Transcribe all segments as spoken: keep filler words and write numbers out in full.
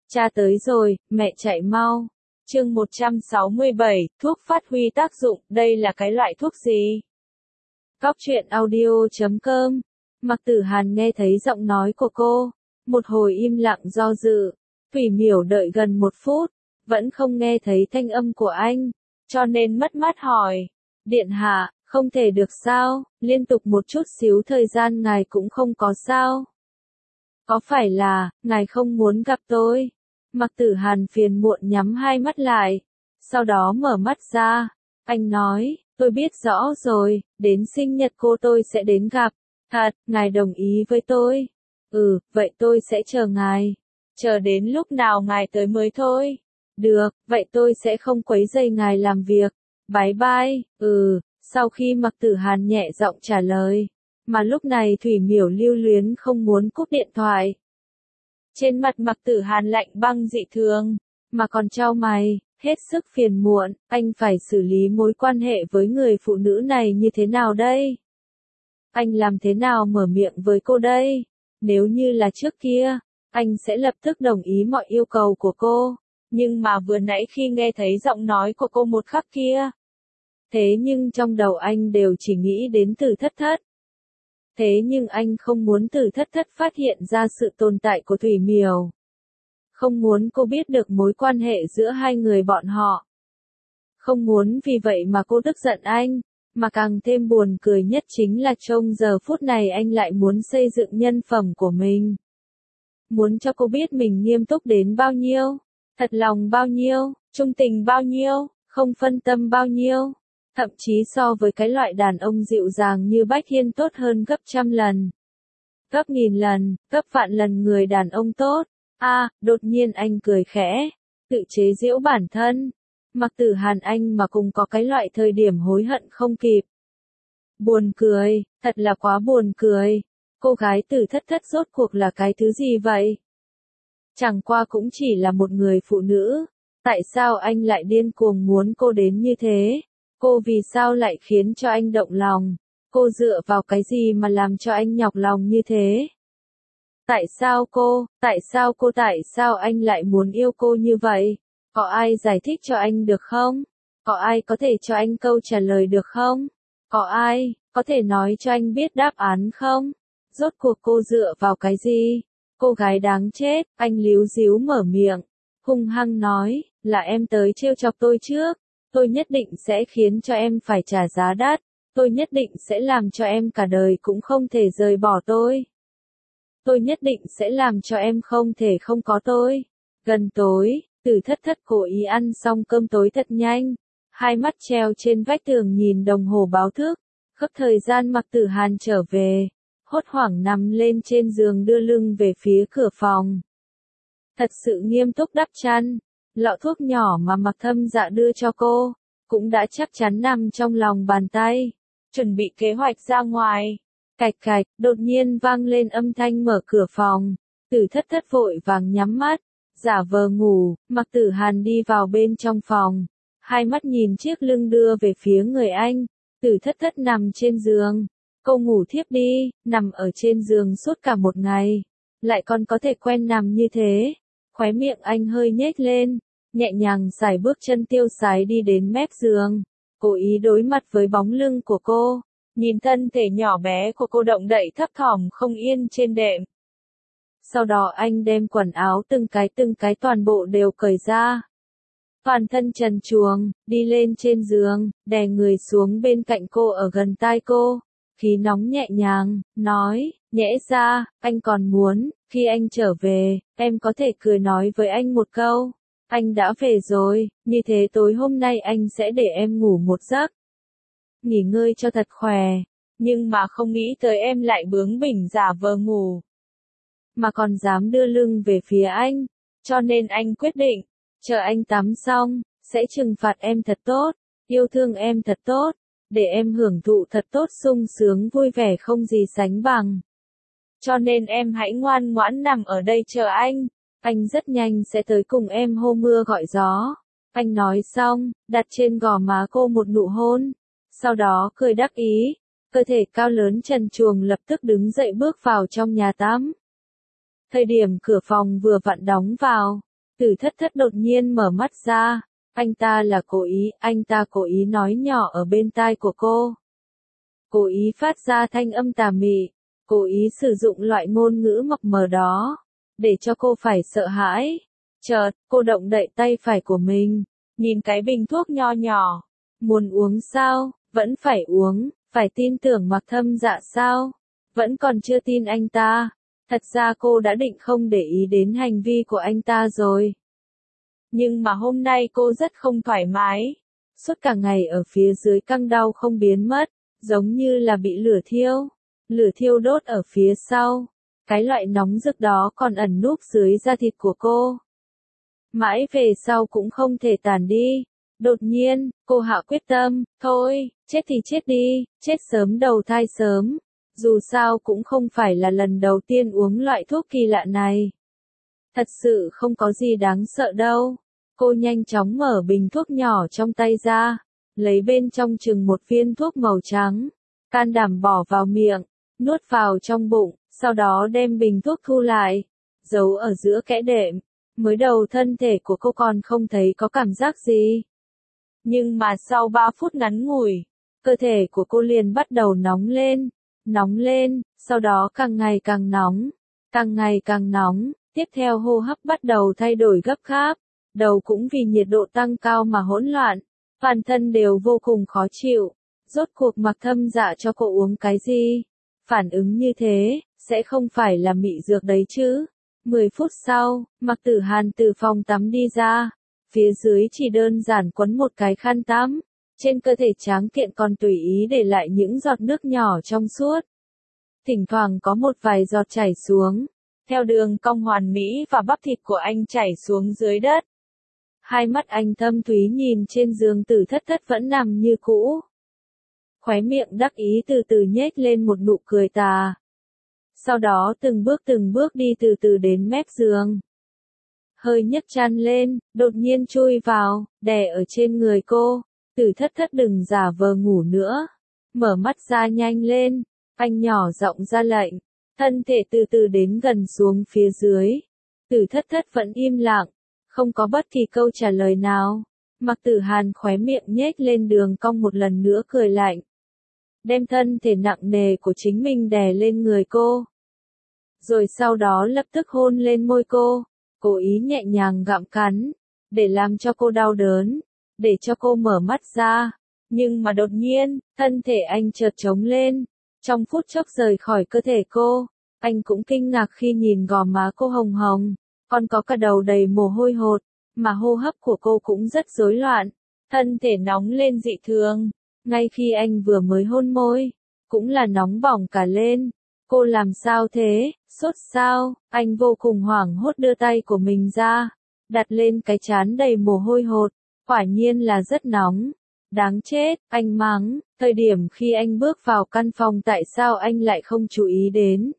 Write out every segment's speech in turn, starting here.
Cha tới rồi, mẹ chạy mau. Chương một trăm sáu mươi bảy, thuốc phát huy tác dụng, đây là cái loại thuốc gì? Cóc truyện audio chấm com. Mạc Tử Hàn nghe thấy giọng nói của cô, một hồi im lặng do dự. Thủy Miểu đợi gần một phút, vẫn không nghe thấy thanh âm của anh, cho nên mất mát hỏi. Điện hạ, không thể được sao, liên tục một chút xíu thời gian ngài cũng không có sao? Có phải là, ngài không muốn gặp tôi? Mạc Tử Hàn phiền muộn nhắm hai mắt lại, sau đó mở mắt ra. Anh nói, tôi biết rõ rồi, đến sinh nhật cô tôi sẽ đến gặp. Thật, ngài đồng ý với tôi? Ừ, vậy tôi sẽ chờ ngài. Chờ đến lúc nào ngài tới mới thôi. Được, vậy tôi sẽ không quấy rầy ngài làm việc. Bye bye. Ừ, sau khi Mạc Tử Hàn nhẹ giọng trả lời, mà lúc này Thủy Miểu lưu luyến không muốn cúp điện thoại. Trên mặt Mạc Tử Hàn lạnh băng dị thường, mà còn trao mày, hết sức phiền muộn, anh phải xử lý mối quan hệ với người phụ nữ này như thế nào đây? Anh làm thế nào mở miệng với cô đây? Nếu như là trước kia, anh sẽ lập tức đồng ý mọi yêu cầu của cô, nhưng mà vừa nãy khi nghe thấy giọng nói của cô một khắc kia, thế nhưng trong đầu anh đều chỉ nghĩ đến Từ Thất Thất. Thế nhưng anh không muốn Từ Thất Thất phát hiện ra sự tồn tại của Thủy Miểu. Không muốn cô biết được mối quan hệ giữa hai người bọn họ. Không muốn vì vậy mà cô tức giận anh, mà càng thêm buồn cười nhất chính là trong giờ phút này anh lại muốn xây dựng nhân phẩm của mình. Muốn cho cô biết mình nghiêm túc đến bao nhiêu, thật lòng bao nhiêu, trung tình bao nhiêu, không phân tâm bao nhiêu. Thậm chí so với cái loại đàn ông dịu dàng như Bách Hiên tốt hơn gấp trăm lần. Gấp nghìn lần, gấp vạn lần người đàn ông tốt. A, à, đột nhiên anh cười khẽ, tự chế giễu bản thân. Mạc Tử Hàn anh mà cũng có cái loại thời điểm hối hận không kịp. Buồn cười, thật là quá buồn cười. Cô gái Từ Thất Thất rốt cuộc là cái thứ gì vậy? Chẳng qua cũng chỉ là một người phụ nữ. Tại sao anh lại điên cuồng muốn cô đến như thế? Cô vì sao lại khiến cho anh động lòng? Cô dựa vào cái gì mà làm cho anh nhọc lòng như thế? Tại sao cô, tại sao cô tại sao anh lại muốn yêu cô như vậy? Có ai giải thích cho anh được không? Có ai có thể cho anh câu trả lời được không? Có ai, có thể nói cho anh biết đáp án không? Rốt cuộc cô dựa vào cái gì? Cô gái đáng chết, anh líu díu mở miệng, hung hăng nói, là em tới trêu chọc tôi trước. Tôi nhất định sẽ khiến cho em phải trả giá đắt, tôi nhất định sẽ làm cho em cả đời cũng không thể rời bỏ tôi. Tôi nhất định sẽ làm cho em không thể không có tôi. Gần tối, Từ Thất Thất cố ý ăn xong cơm tối thật nhanh, hai mắt treo trên vách tường nhìn đồng hồ báo thức, khớp thời gian Mạc Tử Hàn trở về, hốt hoảng nằm lên trên giường đưa lưng về phía cửa phòng. Thật sự nghiêm túc đắp chăn. Lọ thuốc nhỏ mà Mạc Thâm Dạ đưa cho cô, cũng đã chắc chắn nằm trong lòng bàn tay, chuẩn bị kế hoạch ra ngoài. Cạch cạch, đột nhiên vang lên âm thanh mở cửa phòng, Từ Thất Thất vội vàng nhắm mắt, giả vờ ngủ, Mạc Tử Hàn đi vào bên trong phòng, hai mắt nhìn chiếc lưng đưa về phía người anh, Từ Thất Thất nằm trên giường, cô ngủ thiếp đi, nằm ở trên giường suốt cả một ngày, lại còn có thể quen nằm như thế. Khóe miệng anh hơi nhếch lên, nhẹ nhàng sải bước chân tiêu sái đi đến mép giường, cố ý đối mặt với bóng lưng của cô, nhìn thân thể nhỏ bé của cô động đậy thấp thỏm không yên trên đệm. Sau đó anh đem quần áo từng cái từng cái toàn bộ đều cởi ra. Toàn thân trần truồng, đi lên trên giường, đè người xuống bên cạnh cô ở gần tai cô, khí nóng nhẹ nhàng, nói, nhẽ ra, anh còn muốn, khi anh trở về, em có thể cười nói với anh một câu, anh đã về rồi, như thế tối hôm nay anh sẽ để em ngủ một giấc. Nghỉ ngơi cho thật khỏe, nhưng mà không nghĩ tới em lại bướng bỉnh giả vờ ngủ. Mà còn dám đưa lưng về phía anh, cho nên anh quyết định, chờ anh tắm xong, sẽ trừng phạt em thật tốt, yêu thương em thật tốt, để em hưởng thụ thật tốt sung sướng vui vẻ không gì sánh bằng. Cho nên em hãy ngoan ngoãn nằm ở đây chờ anh, anh rất nhanh sẽ tới cùng em hô mưa gọi gió. Anh nói xong, đặt trên gò má cô một nụ hôn, sau đó cười đắc ý, cơ thể cao lớn trần truồng lập tức đứng dậy bước vào trong nhà tắm. Thời điểm cửa phòng vừa vặn đóng vào, Tử thất thất đột nhiên mở mắt ra, anh ta là cố ý, anh ta cố ý nói nhỏ ở bên tai của cô. Cố ý phát ra thanh âm tà mị, cố ý sử dụng loại ngôn ngữ mập mờ đó, để cho cô phải sợ hãi. Chợt, cô động đậy tay phải của mình, nhìn cái bình thuốc nho nhỏ. Muốn uống sao, vẫn phải uống, phải tin tưởng Mặc Thâm Dạ sao, vẫn còn chưa tin anh ta. Thật ra cô đã định không để ý đến hành vi của anh ta rồi. Nhưng mà hôm nay cô rất không thoải mái. Suốt cả ngày ở phía dưới căng đau không biến mất, giống như là bị lửa thiêu. Lửa thiêu đốt ở phía sau. Cái loại nóng rực đó còn ẩn núp dưới da thịt của cô. Mãi về sau cũng không thể tàn đi. Đột nhiên, cô hạ quyết tâm, thôi, chết thì chết đi, chết sớm đầu thai sớm. Dù sao cũng không phải là lần đầu tiên uống loại thuốc kỳ lạ này. Thật sự không có gì đáng sợ đâu. Cô nhanh chóng mở bình thuốc nhỏ trong tay ra, lấy bên trong chừng một viên thuốc màu trắng, can đảm bỏ vào miệng, nuốt vào trong bụng, sau đó đem bình thuốc thu lại, giấu ở giữa kẽ đệm. Mới đầu thân thể của cô còn không thấy có cảm giác gì. Nhưng mà sau ba phút ngắn ngủi, cơ thể của cô liền bắt đầu nóng lên, nóng lên, sau đó càng ngày càng nóng, càng ngày càng nóng, tiếp theo hô hấp bắt đầu thay đổi gấp gáp, đầu cũng vì nhiệt độ tăng cao mà hỗn loạn, toàn thân đều vô cùng khó chịu. Rốt cuộc Mặc Thâm Dạ cho cô uống cái gì? Phản ứng như thế, sẽ không phải là mị dược đấy chứ? Mười phút sau, Mặc Tử Hàn từ phòng tắm đi ra, phía dưới chỉ đơn giản quấn một cái khăn tắm, trên cơ thể tráng kiện còn tùy ý để lại những giọt nước nhỏ trong suốt. Thỉnh thoảng có một vài giọt chảy xuống, theo đường cong hoàn mỹ và bắp thịt của anh chảy xuống dưới đất. Hai mắt anh thâm thúy nhìn trên giường Tử Thất Thất vẫn nằm như cũ. Khóe miệng đắc ý từ từ nhếch lên một nụ cười tà. Sau đó từng bước từng bước đi từ từ đến mép giường. Hơi nhấc chăn lên, đột nhiên chui vào, đè ở trên người cô. Tử Thất Thất đừng giả vờ ngủ nữa. Mở mắt ra nhanh lên, anh nhỏ giọng ra lệnh. Thân thể từ từ đến gần xuống phía dưới. Tử Thất Thất vẫn im lặng, không có bất kỳ câu trả lời nào. Mặc Tử Hàn khóe miệng nhếch lên đường cong một lần nữa cười lạnh. Đem thân thể nặng nề của chính mình đè lên người cô. Rồi sau đó lập tức hôn lên môi cô, cố ý nhẹ nhàng gặm cắn, để làm cho cô đau đớn, để cho cô mở mắt ra. Nhưng mà đột nhiên, thân thể anh chợt trống lên, trong phút chốc rời khỏi cơ thể cô. Anh cũng kinh ngạc khi nhìn gò má cô hồng hồng, còn có cả đầu đầy mồ hôi hột, mà hô hấp của cô cũng rất rối loạn, thân thể nóng lên dị thường. Ngay khi anh vừa mới hôn môi, cũng là nóng bỏng cả lên. Cô làm sao thế, sốt sao? Anh vô cùng hoảng hốt đưa tay của mình ra, đặt lên cái trán đầy mồ hôi hột, quả nhiên là rất nóng. Đáng chết, anh mắng, thời điểm khi anh bước vào căn phòng tại sao anh lại không chú ý đến.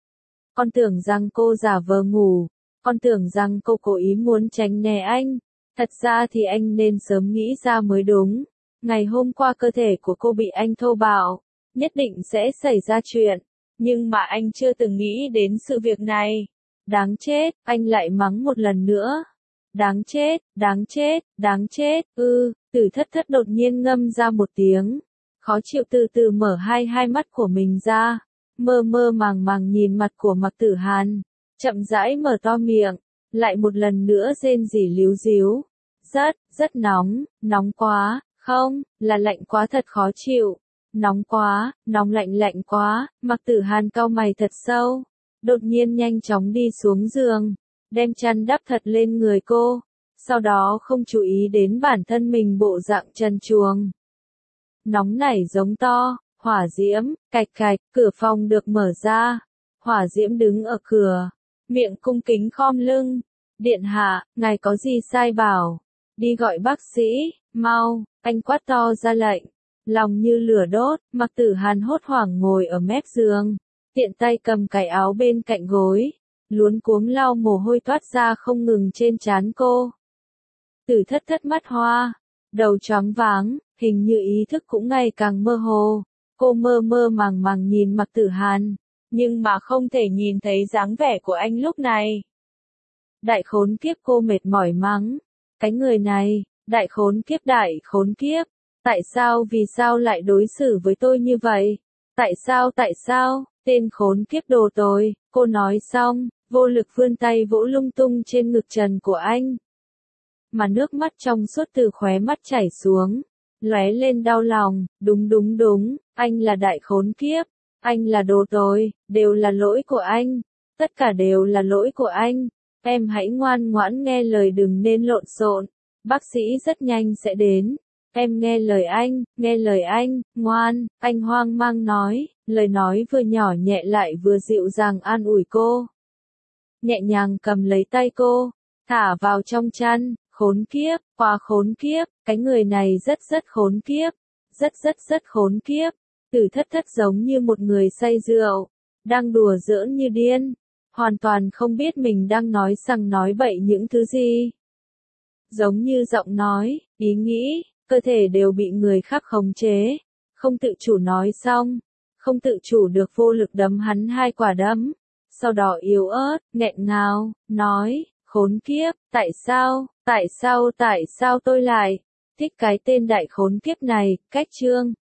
Con tưởng rằng cô giả vờ ngủ, con tưởng rằng cô cố ý muốn tránh né anh, thật ra thì anh nên sớm nghĩ ra mới đúng. Ngày hôm qua cơ thể của cô bị anh thô bạo, nhất định sẽ xảy ra chuyện, nhưng mà anh chưa từng nghĩ đến sự việc này. Đáng chết, anh lại mắng một lần nữa. Đáng chết, đáng chết, đáng chết, ư, Tử Thất Thất đột nhiên ngâm ra một tiếng. Khó chịu từ từ mở hai hai mắt của mình ra, mơ mơ màng màng nhìn mặt của Mặc Tử Hàn, chậm rãi mở to miệng, lại một lần nữa rên rỉ líu díu. Rất, rất nóng, nóng quá, không, là lạnh quá thật khó chịu. Nóng quá, nóng lạnh lạnh quá, Mặc Tử Hàn cau mày thật sâu, đột nhiên nhanh chóng đi xuống giường, đem chăn đắp thật lên người cô, sau đó không chú ý đến bản thân mình bộ dạng trần truồng. Nóng nảy giống to, hỏa diễm, cạch cạch, cửa phòng được mở ra, hỏa diễm đứng ở cửa, miệng cung kính khom lưng, điện hạ, ngài có gì sai bảo, đi gọi bác sĩ, mau, anh quát to ra lệnh. Lòng như lửa đốt, Mặc Tử Hàn hốt hoảng ngồi ở mép giường, tiện tay cầm cái áo bên cạnh gối, luống cuống lau mồ hôi toát ra không ngừng trên trán cô. Tử Thất Thất mắt hoa, đầu choáng váng, hình như ý thức cũng ngày càng mơ hồ. Cô mơ mơ màng màng nhìn Mặc Tử Hàn, nhưng mà không thể nhìn thấy dáng vẻ của anh lúc này. Đại khốn kiếp, cô mệt mỏi mắng. Cái người này, đại khốn kiếp, đại khốn kiếp. Tại sao, vì sao lại đối xử với tôi như vậy? Tại sao, tại sao, tên khốn kiếp đồ tồi, cô nói xong, vô lực vươn tay vỗ lung tung trên ngực trần của anh. Mà nước mắt trong suốt từ khóe mắt chảy xuống, lóe lên đau lòng, đúng đúng đúng, anh là đại khốn kiếp, anh là đồ tồi, đều là lỗi của anh, tất cả đều là lỗi của anh, em hãy ngoan ngoãn nghe lời đừng nên lộn xộn, bác sĩ rất nhanh sẽ đến. Em nghe lời anh, nghe lời anh, ngoan, anh hoang mang nói, lời nói vừa nhỏ nhẹ lại vừa dịu dàng an ủi cô. Nhẹ nhàng cầm lấy tay cô, thả vào trong chăn, khốn kiếp, quá khốn kiếp, cái người này rất rất khốn kiếp, rất rất rất khốn kiếp. Từ thất thất giống như một người say rượu, đang đùa giỡn như điên, hoàn toàn không biết mình đang nói sằng nói bậy những thứ gì. Giống như giọng nói, ý nghĩ, cơ thể đều bị người khác khống chế, không tự chủ nói xong, không tự chủ được vô lực đấm hắn hai quả đấm, sau đó yếu ớt, nghẹn ngào, nói, khốn kiếp, tại sao, tại sao, tại sao tôi lại thích cái tên đại khốn kiếp này, cách chương.